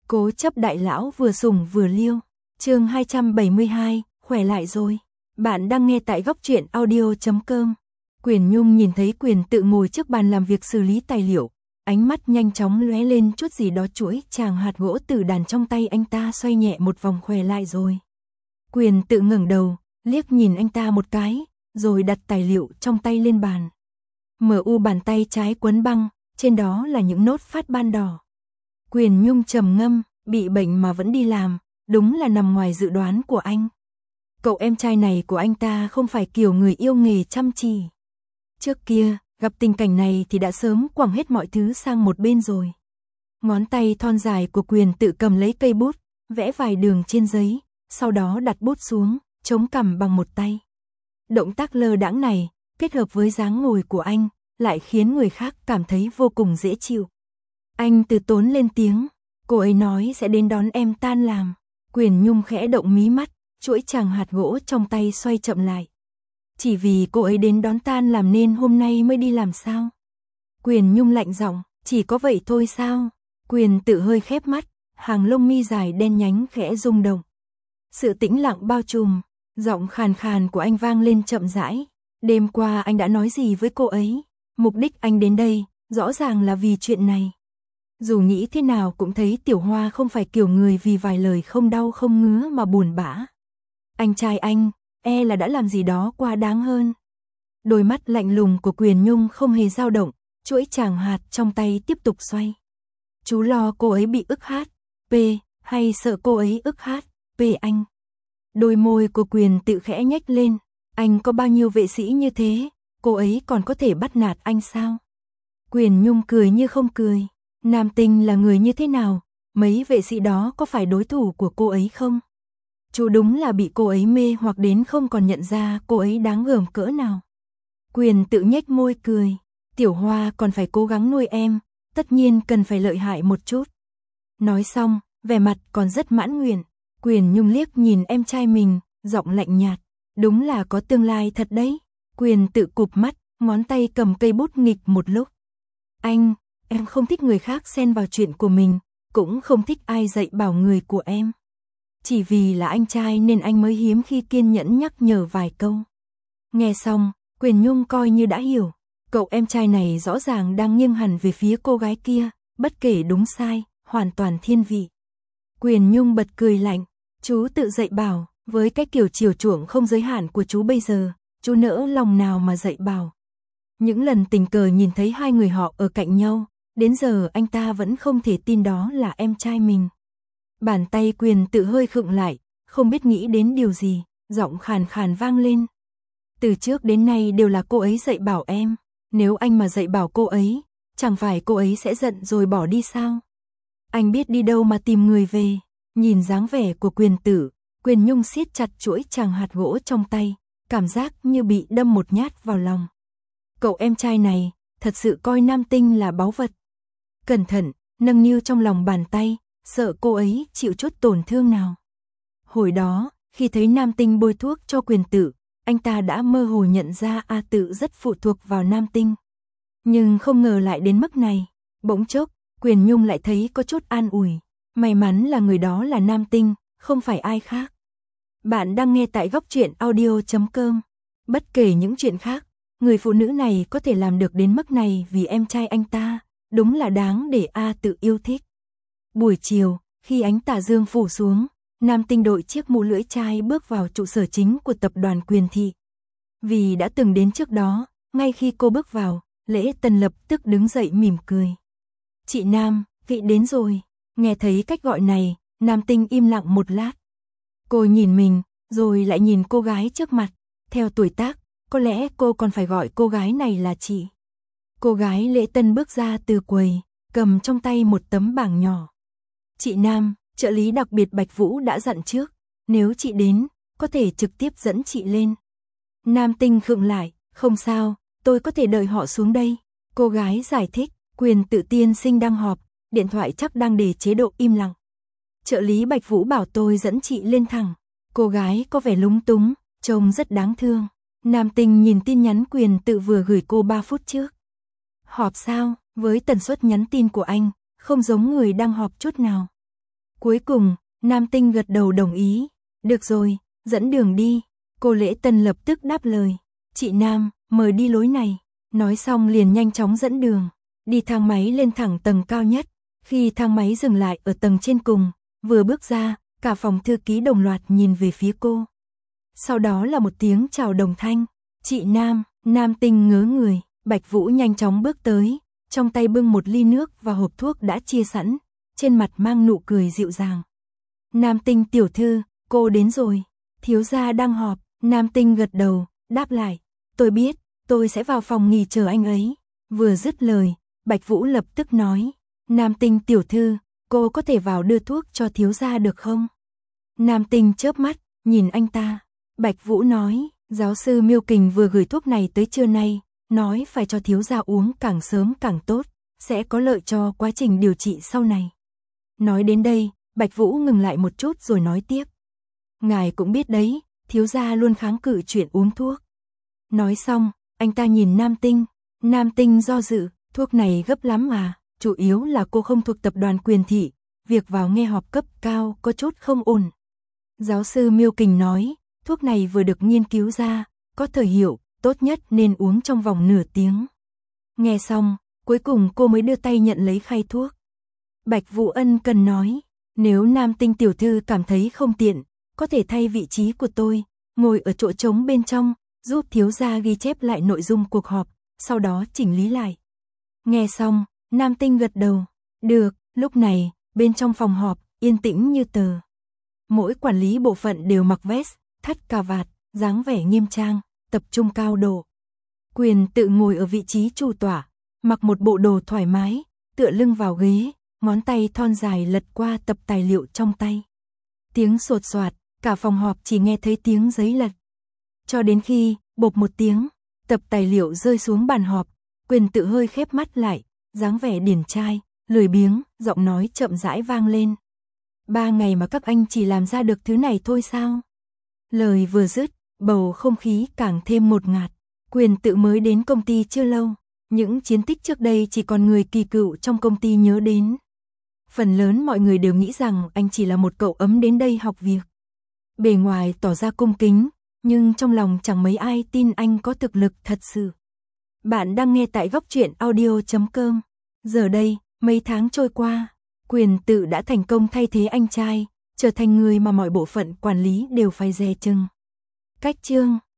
Cố chấp đại lão vừa sủng vừa liêu. Chương 272, khỏe lại rồi. Bạn đang nghe tại góc truyện audio.com. Quyền Nhung nhìn thấy Quyền Tự ngồi trước bàn làm việc xử lý tài liệu, ánh mắt nhanh chóng lóe lên chút gì đó. Chuỗi chàng hạt gỗ tử đàn trong tay anh ta xoay nhẹ một vòng. Khỏe lại rồi. Quyền Tự ngẩng đầu, liếc nhìn anh ta một cái, rồi đặt tài liệu trong tay lên bàn. Bàn tay trái quấn băng, trên đó là những nốt phát ban đỏ. Quyền Nhung trầm ngâm, bị bệnh mà vẫn đi làm, đúng là nằm ngoài dự đoán của anh. Cậu em trai này của anh ta không phải kiểu người yêu nghề chăm chỉ. Trước kia, gặp tình cảnh này thì đã sớm quẳng hết mọi thứ sang một bên rồi. Ngón tay thon dài của Quyền Tự cầm lấy cây bút, vẽ vài đường trên giấy, sau đó đặt bút xuống, chống cằm bằng một tay. Động tác lơ đãng này, kết hợp với dáng ngồi của anh, lại khiến người khác cảm thấy vô cùng dễ chịu. Anh từ tốn lên tiếng, cô ấy nói sẽ đến đón em tan làm. Quyền Nhung khẽ động mí mắt, chuỗi chàng hạt gỗ trong tay xoay chậm lại. Chỉ vì cô ấy đến đón tan làm nên hôm nay mới đi làm sao? Quyền Nhung lạnh giọng, chỉ có vậy thôi sao? Quyền Tự hơi khép mắt, hàng lông mi dài đen nhánh khẽ rung động. Sự tĩnh lặng bao trùm, giọng khàn khàn của anh vang lên chậm rãi. Đêm qua anh đã nói gì với cô ấy? Mục đích anh đến đây, rõ ràng là vì chuyện này. Dù nghĩ thế nào cũng thấy Tiểu Hoa không phải kiểu người vì vài lời không đau không ngứa mà buồn bã. Anh trai anh, là đã làm gì đó quá đáng hơn. Đôi mắt lạnh lùng của Quyền Nhung không hề dao động, chuỗi chàng hạt trong tay tiếp tục xoay. Chú lo cô ấy bị ức hát, hay sợ cô ấy ức hát, anh. Đôi môi của Quyền Tự khẽ nhếch lên, anh có bao nhiêu vệ sĩ như thế, cô ấy còn có thể bắt nạt anh sao? Quyền Nhung cười như không cười. Nam Tinh là người như thế nào? Mấy vệ sĩ đó có phải đối thủ của cô ấy không? Chú đúng là bị cô ấy mê hoặc đến không còn nhận ra cô ấy đáng gờm cỡ nào. Quyền Tự nhếch môi cười. Tiểu Hoa còn phải cố gắng nuôi em, tất nhiên cần phải lợi hại một chút. Nói xong, vẻ mặt còn rất mãn nguyện. Quyền Nhung liếc nhìn em trai mình, giọng lạnh nhạt. Đúng là có tương lai thật đấy. Quyền Tự cụp mắt, ngón tay cầm cây bút nghịch một lúc. Em không thích người khác xen vào chuyện của mình, cũng không thích ai dạy bảo người của em. Chỉ vì là anh trai nên anh mới hiếm khi kiên nhẫn nhắc nhở vài câu. Nghe xong, Quyền Nhung coi như đã hiểu. Cậu em trai này rõ ràng đang nghiêng hẳn về phía cô gái kia, bất kể đúng sai, hoàn toàn thiên vị. Quyền Nhung bật cười lạnh, chú tự dạy bảo, với cái kiểu chiều chuộng không giới hạn của chú bây giờ, chú nỡ lòng nào mà dạy bảo. Những lần tình cờ nhìn thấy hai người họ ở cạnh nhau, đến giờ anh ta vẫn không thể tin đó là em trai mình. Bàn tay Quyền Tự hơi khựng lại, không biết nghĩ đến điều gì, giọng khàn khàn vang lên. Từ trước đến nay đều là cô ấy dạy bảo em, nếu anh mà dạy bảo cô ấy, chẳng phải cô ấy sẽ giận rồi bỏ đi sao? Anh biết đi đâu mà tìm người về. Nhìn dáng vẻ của Quyền Tự, Quyền Nhung siết chặt chuỗi chàng hạt gỗ trong tay, cảm giác như bị đâm một nhát vào lòng. Cậu em trai này, thật sự coi Nam Tinh là báu vật. Cẩn thận, nâng niu trong lòng bàn tay, sợ cô ấy chịu chút tổn thương nào. Hồi đó, khi thấy Nam Tinh bôi thuốc cho Quyền Tự, anh ta đã mơ hồ nhận ra A Tự rất phụ thuộc vào Nam Tinh. Nhưng không ngờ lại đến mức này. Bỗng chốc, Quyền Nhung lại thấy có chút an ủi. May mắn là người đó là Nam Tinh, không phải ai khác. Bạn đang nghe tại góc truyện audio.com. Bất kể những chuyện khác, người phụ nữ này có thể làm được đến mức này vì em trai anh ta, đúng là đáng để A Tự yêu thích. Buổi chiều, khi ánh tà dương phủ xuống, Nam Tinh đội chiếc mũ lưỡi chai bước vào trụ sở chính của tập đoàn Quyền Thị. Vì đã từng đến trước đó, ngay khi cô bước vào, Lễ Tân lập tức đứng dậy mỉm cười. Chị Nam, vị đến rồi. Nghe thấy cách gọi này, Nam Tinh im lặng một lát. Cô nhìn mình, rồi lại nhìn cô gái trước mặt. Theo tuổi tác, có lẽ cô còn phải gọi cô gái này là chị. Cô gái Lễ Tân bước ra từ quầy, cầm trong tay một tấm bảng nhỏ. Chị Nam, trợ lý đặc biệt Bạch Vũ đã dặn trước, nếu chị đến, có thể trực tiếp dẫn chị lên. Nam Tinh khựng lại, không sao, tôi có thể đợi họ xuống đây. Cô gái giải thích, Quyền Tự tiên sinh đang họp, điện thoại chắc đang để chế độ im lặng. Trợ lý Bạch Vũ bảo tôi dẫn chị lên thẳng. Cô gái có vẻ lúng túng, trông rất đáng thương. Nam Tinh nhìn tin nhắn Quyền Tự vừa gửi cô 3 phút trước. Họp sao? Với tần suất nhắn tin của anh, không giống người đang họp chút nào. Cuối cùng, Nam Tinh gật đầu đồng ý. Được rồi, dẫn đường đi. Cô Lễ Tân lập tức đáp lời. Chị Nam, mời đi lối này. Nói xong liền nhanh chóng dẫn đường. Đi thang máy lên thẳng tầng cao nhất. Khi thang máy dừng lại ở tầng trên cùng, vừa bước ra, cả phòng thư ký đồng loạt nhìn về phía cô. Sau đó là một tiếng chào đồng thanh. Chị Nam, Nam Tinh ngớ người. Bạch Vũ nhanh chóng bước tới, trong tay bưng một ly nước và hộp thuốc đã chia sẵn, trên mặt mang nụ cười dịu dàng. Nam Tinh tiểu thư, cô đến rồi. Thiếu gia đang họp. Nam Tinh gật đầu, đáp lại. Tôi biết, tôi sẽ vào phòng nghỉ chờ anh ấy. Vừa dứt lời, Bạch Vũ lập tức nói. Nam Tinh tiểu thư, cô có thể vào đưa thuốc cho thiếu gia được không? Nam Tinh chớp mắt, nhìn anh ta. Bạch Vũ nói, giáo sư Miêu Kình vừa gửi thuốc này tới trưa nay, nói phải cho thiếu gia uống càng sớm càng tốt, sẽ có lợi cho quá trình điều trị sau này. Nói đến đây, Bạch Vũ ngừng lại một chút rồi nói tiếp. Ngài cũng biết đấy, thiếu gia luôn kháng cự chuyện uống thuốc. Nói xong, anh ta nhìn Nam Tinh. Nam Tinh do dự, thuốc này gấp lắm mà, chủ yếu là cô không thuộc tập đoàn Quyền Thị, việc vào nghe họp cấp cao có chút không ổn. Giáo sư Miêu Kình nói, thuốc này vừa được nghiên cứu ra, có thời hiệu, tốt nhất nên uống trong vòng nửa tiếng. Nghe xong, cuối cùng cô mới đưa tay nhận lấy khay thuốc. Bạch Vũ ân cần nói, nếu Nam Tinh tiểu thư cảm thấy không tiện, có thể thay vị trí của tôi, ngồi ở chỗ trống bên trong, giúp thiếu gia ghi chép lại nội dung cuộc họp, sau đó chỉnh lý lại. Nghe xong, Nam Tinh gật đầu. Được, lúc này, bên trong phòng họp, yên tĩnh như tờ. Mỗi quản lý bộ phận đều mặc vest, thắt cà vạt, dáng vẻ nghiêm trang, tập trung cao độ. Quyền tự ngồi ở vị trí chủ tọa, mặc một bộ đồ thoải mái, tựa lưng vào ghế, ngón tay thon dài lật qua tập tài liệu trong tay. Tiếng sột soạt, cả phòng họp chỉ nghe thấy tiếng giấy lật. Cho đến khi, bộp một tiếng, tập tài liệu rơi xuống bàn họp, Quyền tự hơi khép mắt lại, dáng vẻ điển trai, lười biếng, giọng nói chậm rãi vang lên. 3 ngày mà các anh chỉ làm ra được thứ này thôi sao? Lời vừa dứt, bầu không khí càng thêm ngột ngạt. Quyền tự mới đến công ty chưa lâu, những chiến tích trước đây chỉ còn người kỳ cựu trong công ty nhớ đến. Phần lớn mọi người đều nghĩ rằng anh chỉ là một cậu ấm đến đây học việc. Bề ngoài tỏ ra cung kính, nhưng trong lòng chẳng mấy ai tin anh có thực lực thật sự. Bạn đang nghe tại Góc Truyện Audio.com. Giờ đây, mấy tháng trôi qua, Quyền tự đã thành công thay thế anh trai, trở thành người mà mọi bộ phận quản lý đều phải dè chừng. Cách chương